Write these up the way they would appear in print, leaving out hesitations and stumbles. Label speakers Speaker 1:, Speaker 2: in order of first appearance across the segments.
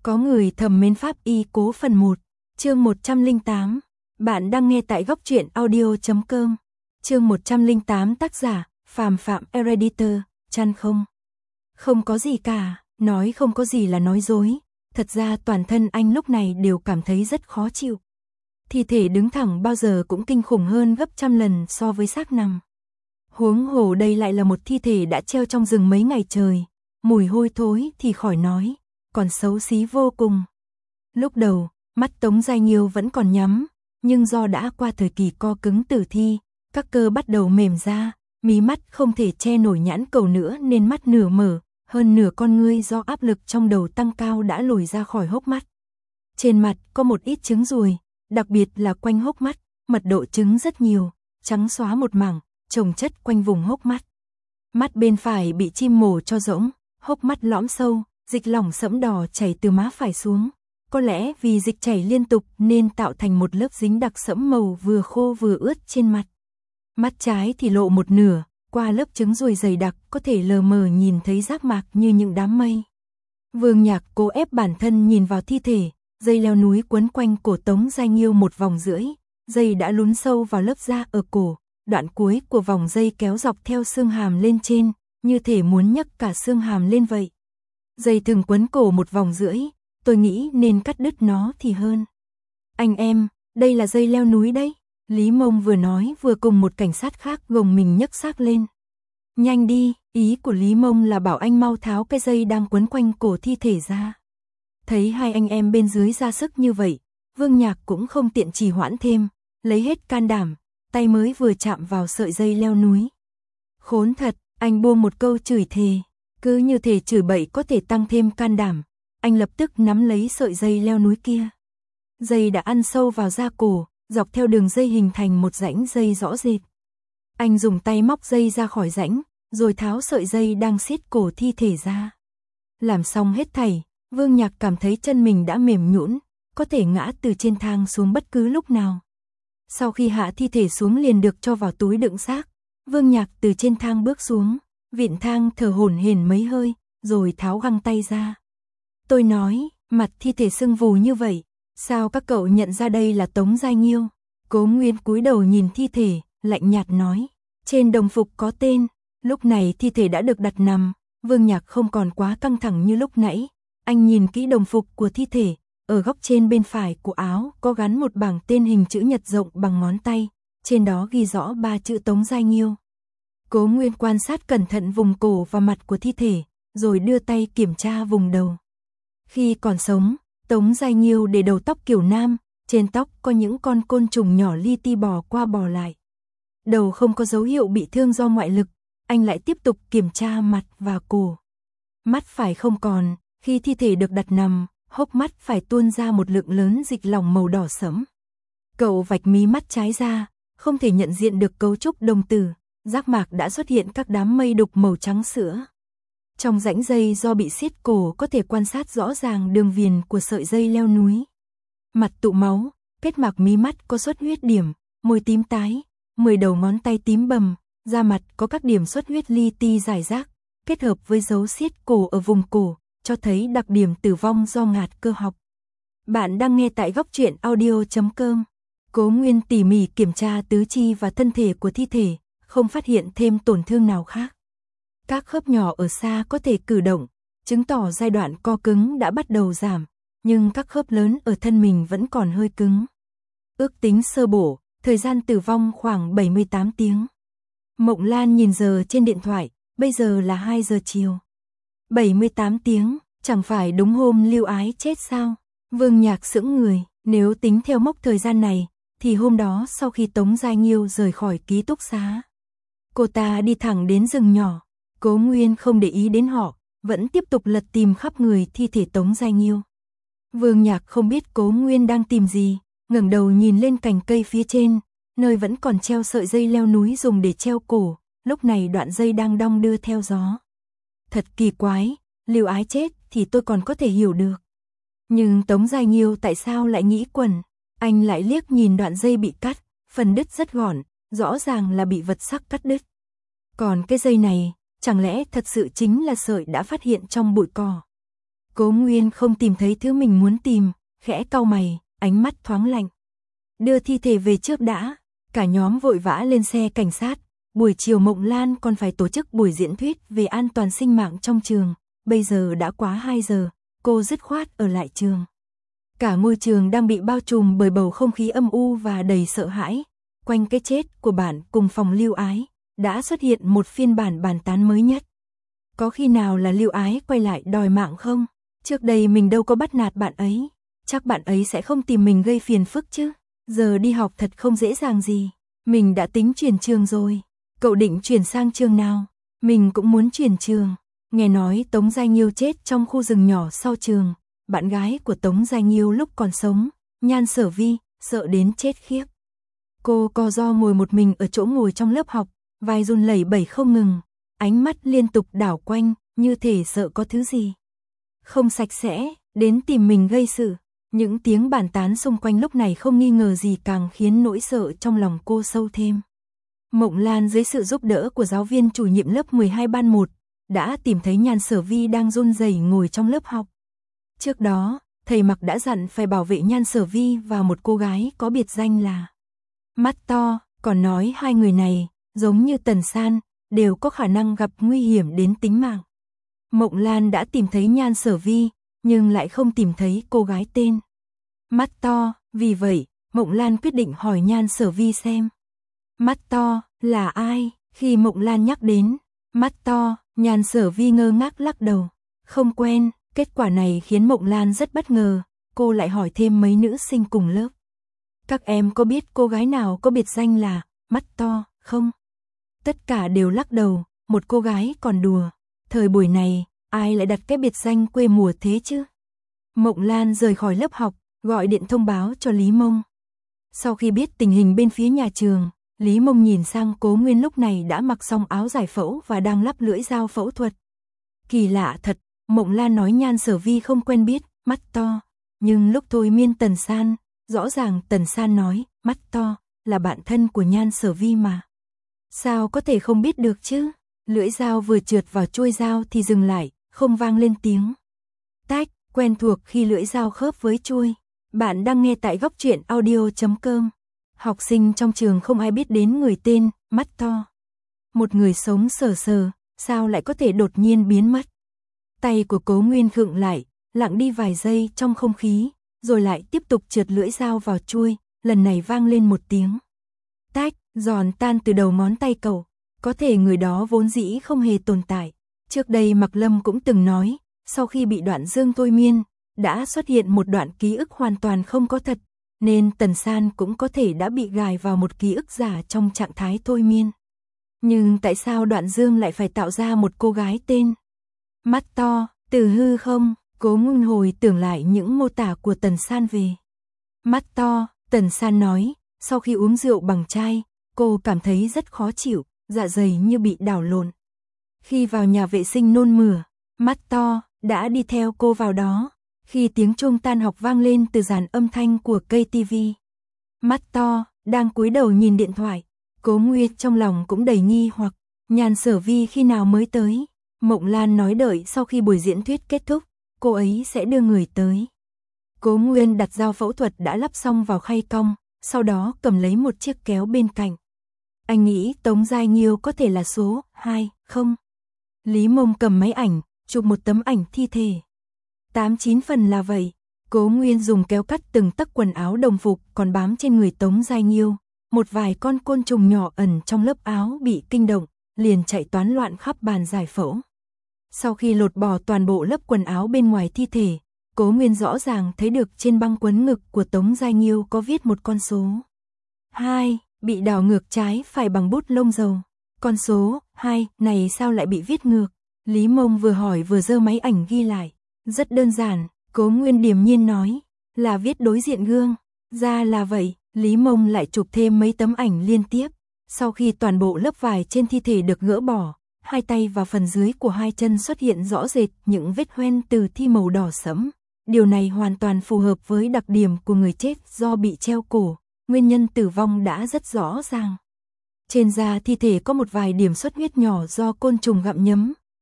Speaker 1: Có người thầm mến pháp y cố phần 1, chương 108. Bạn đang nghe tại góc truyện audio.com. Chương 108 tác giả, Phàm Phạm Editor, chăn không. Không có gì cả, nói không có gì là nói dối. Thật ra toàn thân anh lúc này đều cảm thấy rất khó chịu. Thi thể đứng thẳng bao giờ cũng kinh khủng hơn gấp trăm lần so với xác nằm. Huống hồ đây lại là một thi thể đã treo trong rừng mấy ngày trời. Mùi hôi thối thì khỏi nói, còn xấu xí vô cùng. Lúc đầu, mắt Tống Giai Nghiêu vẫn còn nhắm, nhưng do đã qua thời kỳ co cứng tử thi, các cơ bắt đầu mềm ra, mí mắt không thể che nổi nhãn cầu nữa nên mắt nửa mở, hơn nửa con ngươi do áp lực trong đầu tăng cao đã lồi ra khỏi hốc mắt. Trên mặt có một ít trứng ruồi, đặc biệt là quanh hốc mắt, mật độ trứng rất nhiều, trắng xóa một mảng, chồng chất quanh vùng hốc mắt. Mắt bên phải bị chim mổ cho rỗng, hốc mắt lõm sâu, dịch lỏng sẫm đỏ chảy từ má phải xuống. Có lẽ vì dịch chảy liên tục nên tạo thành một lớp dính đặc sẫm màu vừa khô vừa ướt trên mặt. Mắt trái thì lộ một nửa, qua lớp trứng ruồi dày đặc có thể lờ mờ nhìn thấy giác mạc như những đám mây. Vương Nhạc cố ép bản thân nhìn vào thi thể, dây leo núi quấn quanh cổ Tống Giai Nghiêu 1,5 vòng, dây đã lún sâu vào lớp da ở cổ, đoạn cuối của vòng dây kéo dọc theo xương hàm lên trên, như thể muốn nhấc cả xương hàm lên vậy. Dây thừng quấn cổ 1,5 vòng, tôi nghĩ nên cắt đứt nó thì hơn. Anh em, đây là dây leo núi đấy. Lý Mông vừa nói vừa cùng một cảnh sát khác gồng mình nhấc xác lên. Nhanh đi, ý của Lý Mông là bảo anh mau tháo cái dây đang quấn quanh cổ thi thể ra. Thấy hai anh em bên dưới ra sức như vậy, Vương Nhạc cũng không tiện trì hoãn thêm, lấy hết can đảm, tay mới vừa chạm vào sợi dây leo núi. Khốn thật, anh buông một câu chửi thề, cứ như thể chửi bậy có thể tăng thêm can đảm. Anh lập tức nắm lấy sợi dây leo núi kia. Dây đã ăn sâu vào da cổ, dọc theo đường dây hình thành một rãnh dây rõ rệt. Anh dùng tay móc dây ra khỏi rãnh, rồi tháo sợi dây đang siết cổ thi thể ra. Làm xong hết thảy, Vương Nhạc cảm thấy chân mình đã mềm nhũn, có thể ngã từ trên thang xuống bất cứ lúc nào. Sau khi hạ thi thể xuống liền được cho vào túi đựng xác, Vương Nhạc từ trên thang bước xuống, vịn thang thở hổn hển mấy hơi, rồi tháo găng tay ra. Tôi nói, mặt thi thể sưng vù như vậy, sao các cậu nhận ra đây là Tống Giai Nghiêu? Cố Nguyên cúi đầu nhìn thi thể, lạnh nhạt nói, trên đồng phục có tên. Lúc này thi thể đã được đặt nằm, Vương Nhạc không còn quá căng thẳng như lúc nãy. Anh nhìn kỹ đồng phục của thi thể, ở góc trên bên phải của áo có gắn một bảng tên hình chữ nhật rộng bằng ngón tay, trên đó ghi rõ 3 chữ Tống Giai Nghiêu. Cố Nguyên quan sát cẩn thận vùng cổ và mặt của thi thể, rồi đưa tay kiểm tra vùng đầu. Khi còn sống, Tống Giai Nghiêu để đầu tóc kiểu nam, trên tóc có những con côn trùng nhỏ li ti bò qua bò lại. Đầu không có dấu hiệu bị thương do ngoại lực, anh lại tiếp tục kiểm tra mặt và cổ. Mắt phải không còn, khi thi thể được đặt nằm, hốc mắt phải tuôn ra một lượng lớn dịch lỏng màu đỏ sẫm. Cậu vạch mí mắt trái ra, không thể nhận diện được cấu trúc đồng tử, giác mạc đã xuất hiện các đám mây đục màu trắng sữa. Trong rãnh dây do bị siết cổ có thể quan sát rõ ràng đường viền của sợi dây leo núi. Mặt tụ máu, kết mạc mí mắt có xuất huyết điểm, môi tím tái, 10 đầu ngón tay tím bầm, da mặt có các điểm xuất huyết li ti rải rác, kết hợp với dấu siết cổ ở vùng cổ, cho thấy đặc điểm tử vong do ngạt cơ học. Bạn đang nghe tại góc truyện audio.com. Cố Nguyên tỉ mỉ kiểm tra tứ chi và thân thể của thi thể, không phát hiện thêm tổn thương nào khác. Các khớp nhỏ ở xa có thể cử động, chứng tỏ giai đoạn co cứng đã bắt đầu giảm, nhưng các khớp lớn ở thân mình vẫn còn hơi cứng. Ước tính sơ bộ, thời gian tử vong khoảng 78 tiếng. Mộng Lan nhìn giờ trên điện thoại, bây giờ là 2 giờ chiều. 78 tiếng, chẳng phải đúng hôm Lưu Ái chết sao? Vương Nhạc sững người, nếu tính theo mốc thời gian này, thì hôm đó sau khi Tống Giai Nghiêu rời khỏi ký túc xá, cô ta đi thẳng đến rừng nhỏ. Cố Nguyên không để ý đến họ, vẫn tiếp tục lật tìm khắp người thi thể Tống Giai Nghiêu. Vương Nhạc không biết Cố Nguyên đang tìm gì, ngẩng đầu nhìn lên cành cây phía trên, nơi vẫn còn treo sợi dây leo núi dùng để treo cổ, lúc này đoạn dây đang đong đưa theo gió. Thật kỳ quái, Lưu Ái chết thì tôi còn có thể hiểu được. Nhưng Tống Giai Nghiêu tại sao lại nghĩ quẩn? Anh lại liếc nhìn đoạn dây bị cắt, phần đứt rất gọn, rõ ràng là bị vật sắc cắt đứt. Còn cái dây này, chẳng lẽ thật sự chính là sợi đã phát hiện trong bụi cỏ? Cố Nguyên không tìm thấy thứ mình muốn tìm, khẽ cau mày, ánh mắt thoáng lạnh. Đưa thi thể về trước đã, cả nhóm vội vã lên xe cảnh sát. Buổi chiều Mộng Lan còn phải tổ chức buổi diễn thuyết về an toàn sinh mạng trong trường, bây giờ đã quá 2 giờ, cô dứt khoát ở lại trường. Cả ngôi trường đang bị bao trùm bởi bầu không khí âm u và đầy sợ hãi. Quanh cái chết của bạn cùng phòng Lưu Ái, đã xuất hiện một phiên bản bàn tán mới nhất. Có khi nào là Lưu Ái quay lại đòi mạng không? Trước đây mình đâu có bắt nạt bạn ấy, chắc bạn ấy sẽ không tìm mình gây phiền phức chứ. Giờ đi học thật không dễ dàng gì. Mình đã tính chuyển trường rồi. Cậu định chuyển sang trường nào? Mình cũng muốn chuyển trường. Nghe nói Tống Giai Nghiêu chết trong khu rừng nhỏ sau trường. Bạn gái của Tống Giai Nghiêu lúc còn sống, Nhan Sở Vi, sợ đến chết khiếp. Cô co ro ngồi một mình ở chỗ ngồi trong lớp học, vai run lẩy bẩy không ngừng, ánh mắt liên tục đảo quanh, như thể sợ có thứ gì không sạch sẽ đến tìm mình gây sự. Những tiếng bàn tán xung quanh lúc này không nghi ngờ gì càng khiến nỗi sợ trong lòng cô sâu thêm. Mộng Lan dưới sự giúp đỡ của giáo viên chủ nhiệm lớp 12 ban 1, đã tìm thấy Nhan Sở Vi đang run rẩy ngồi trong lớp học. Trước đó, thầy Mặc đã dặn phải bảo vệ Nhan Sở Vi và một cô gái có biệt danh là Mắt To, còn nói hai người này, giống như Tần San, đều có khả năng gặp nguy hiểm đến tính mạng. Mộng Lan đã tìm thấy Nhan Sở Vi, nhưng lại không tìm thấy cô gái tên Mắt To, vì vậy, Mộng Lan quyết định hỏi Nhan Sở Vi xem Mắt To là ai. Khi Mộng Lan nhắc đến Mắt To, Nhan Sở Vi ngơ ngác lắc đầu, không quen. Kết quả này khiến Mộng Lan rất bất ngờ, cô lại hỏi thêm mấy nữ sinh cùng lớp. Các em có biết cô gái nào có biệt danh là Mắt To không? Tất cả đều lắc đầu, một cô gái còn đùa. Thời buổi này, ai lại đặt cái biệt danh quê mùa thế chứ? Mộng Lan rời khỏi lớp học, gọi điện thông báo cho Lý Mông. Sau khi biết tình hình bên phía nhà trường, Lý Mông nhìn sang Cố Nguyên lúc này đã mặc xong áo giải phẫu và đang lắp lưỡi dao phẫu thuật. Kỳ lạ thật, Mộng Lan nói Nhan Sở Vi không quen biết Mắt To, nhưng lúc thôi miên Tần San, rõ ràng Tần San nói Mắt To là bạn thân của Nhan Sở Vi mà. Sao có thể không biết được chứ? Lưỡi dao vừa trượt vào chuôi dao thì dừng lại, không vang lên tiếng tách, quen thuộc khi lưỡi dao khớp với chuôi. Bạn đang nghe tại Góc Truyện Audio.com. Học sinh trong trường không ai biết đến người tên Mắt To. Một người sống sờ sờ, sao lại có thể đột nhiên biến mất? Tay của Cố Nguyên khựng lại, lặng đi vài giây trong không khí, rồi lại tiếp tục trượt lưỡi dao vào chuôi, lần này vang lên một tiếng tách, giòn tan từ đầu ngón tay cậu. Có thể người đó vốn dĩ không hề tồn tại. Trước đây Mạc Lâm cũng từng nói, sau khi bị Đoạn Dương thôi miên, đã xuất hiện một đoạn ký ức hoàn toàn không có thật, nên Tần San cũng có thể đã bị gài vào một ký ức giả trong trạng thái thôi miên. Nhưng tại sao Đoạn Dương lại phải tạo ra một cô gái tên Mắt To, từ hư không? Cố Nguyên hồi tưởng lại những mô tả của Tần San về Mắt To. Tần San nói, sau khi uống rượu bằng chai, cô cảm thấy rất khó chịu, dạ dày như bị đảo lộn. Khi vào nhà vệ sinh nôn mửa, Mắt To đã đi theo cô vào đó. Khi tiếng chuông tan học vang lên từ dàn âm thanh của cây TV, Mắt To đang cúi đầu nhìn điện thoại. Cố Nguyên trong lòng cũng đầy nghi hoặc, Nhan Sở Vi khi nào mới tới? Mộng Lan nói đợi sau khi buổi diễn thuyết kết thúc, cô ấy sẽ đưa người tới. Cố Nguyên đặt dao phẫu thuật đã lắp xong vào khay cong, sau đó cầm lấy một chiếc kéo bên cạnh. Anh nghĩ Tống Giai Nghiêu có thể là số 2, không? Lý Mông cầm máy ảnh, chụp một tấm ảnh thi thể. 8-9 phần là vậy. Cố Nguyên dùng kéo cắt từng tấc quần áo đồng phục còn bám trên người Tống Giai Nghiêu. Một vài con côn trùng nhỏ ẩn trong lớp áo bị kinh động, liền chạy toán loạn khắp bàn giải phẫu. Sau khi lột bỏ toàn bộ lớp quần áo bên ngoài thi thể, Cố Nguyên rõ ràng thấy được trên băng quấn ngực của Tống Giai Nghiêu có viết một con số 2, bị đảo ngược trái phải bằng bút lông dầu. Con số 2 này sao lại bị viết ngược? Lý Mông vừa hỏi vừa giơ máy ảnh ghi lại. Rất đơn giản, Cố Nguyên điềm nhiên nói, là viết đối diện gương. Ra là vậy, Lý Mông lại chụp thêm mấy tấm ảnh liên tiếp. Sau khi toàn bộ lớp vải trên thi thể được gỡ bỏ, hai tay và phần dưới của hai chân xuất hiện rõ rệt những vết hoen từ thi màu đỏ sẫm. Điều này hoàn toàn phù hợp với đặc điểm của người chết do bị treo cổ, nguyên nhân tử vong đã rất rõ ràng. Trên da thi thể có một vài điểm xuất huyết nhỏ do côn trùng gặm nhấm,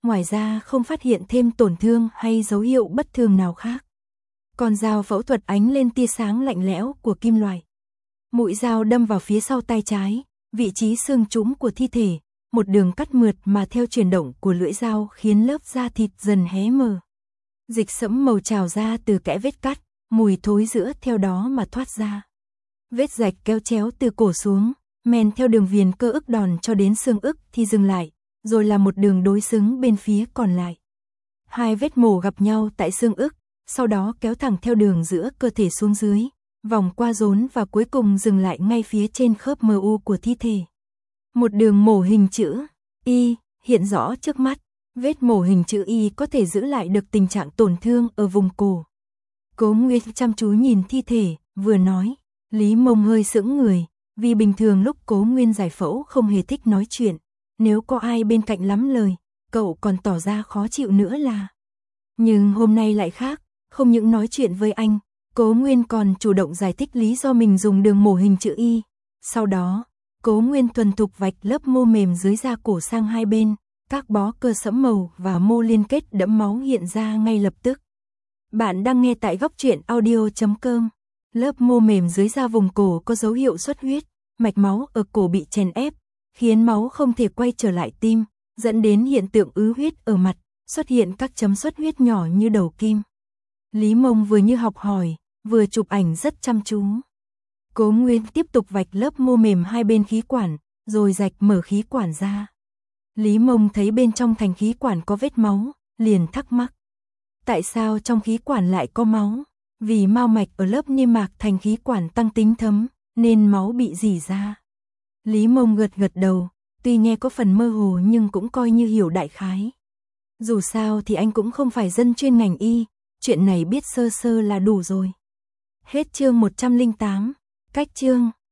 Speaker 1: ngoài ra không phát hiện thêm tổn thương hay dấu hiệu bất thường nào khác. Con dao phẫu thuật ánh lên tia sáng lạnh lẽo của kim loại. Mũi dao đâm vào phía sau tay trái, vị trí xương trũng của thi thể, một đường cắt mượt mà theo chuyển động của lưỡi dao khiến lớp da thịt dần hé mở. Dịch sẫm màu trào ra từ kẽ vết cắt, mùi thối rữa theo đó mà thoát ra. Vết rạch kéo chéo từ cổ xuống, men theo đường viền cơ ức đòn cho đến xương ức thì dừng lại, rồi là một đường đối xứng bên phía còn lại. Hai vết mổ gặp nhau tại xương ức, sau đó kéo thẳng theo đường giữa cơ thể xuống dưới, vòng qua rốn và cuối cùng dừng lại ngay phía trên khớp MU của thi thể. Một đường mổ hình chữ Y hiện rõ trước mắt, vết mổ hình chữ Y có thể giữ lại được tình trạng tổn thương ở vùng cổ. Cố Nguyên chăm chú nhìn thi thể, vừa nói, Lý Mông hơi sững người, vì bình thường lúc Cố Nguyên giải phẫu không hề thích nói chuyện, nếu có ai bên cạnh lắm lời, cậu còn tỏ ra khó chịu nữa là. Nhưng hôm nay lại khác, không những nói chuyện với anh, Cố Nguyên còn chủ động giải thích lý do mình dùng đường mổ hình chữ Y. Sau đó, Cố Nguyên thuần thục vạch lớp mô mềm dưới da cổ sang hai bên, các bó cơ sẫm màu và mô liên kết đẫm máu hiện ra ngay lập tức. Bạn đang nghe tại góc truyện audio.com. Lớp mô mềm dưới da vùng cổ có dấu hiệu xuất huyết, mạch máu ở cổ bị chèn ép, khiến máu không thể quay trở lại tim, dẫn đến hiện tượng ứ huyết ở mặt, xuất hiện các chấm xuất huyết nhỏ như đầu kim. Lý Mông vừa như học hỏi, vừa chụp ảnh rất chăm chú. Cố Nguyên tiếp tục vạch lớp mô mềm hai bên khí quản, rồi rạch mở khí quản ra. Lý Mông thấy bên trong thành khí quản có vết máu, liền thắc mắc. Tại sao trong khí quản lại có máu? Vì mao mạch ở lớp niêm mạc thành khí quản tăng tính thấm, nên máu bị rỉ ra. Lý Mông gật gật đầu, tuy nghe có phần mơ hồ nhưng cũng coi như hiểu đại khái. Dù sao thì anh cũng không phải dân chuyên ngành y, chuyện này biết sơ sơ là đủ rồi. Hết chương 108, cách chương.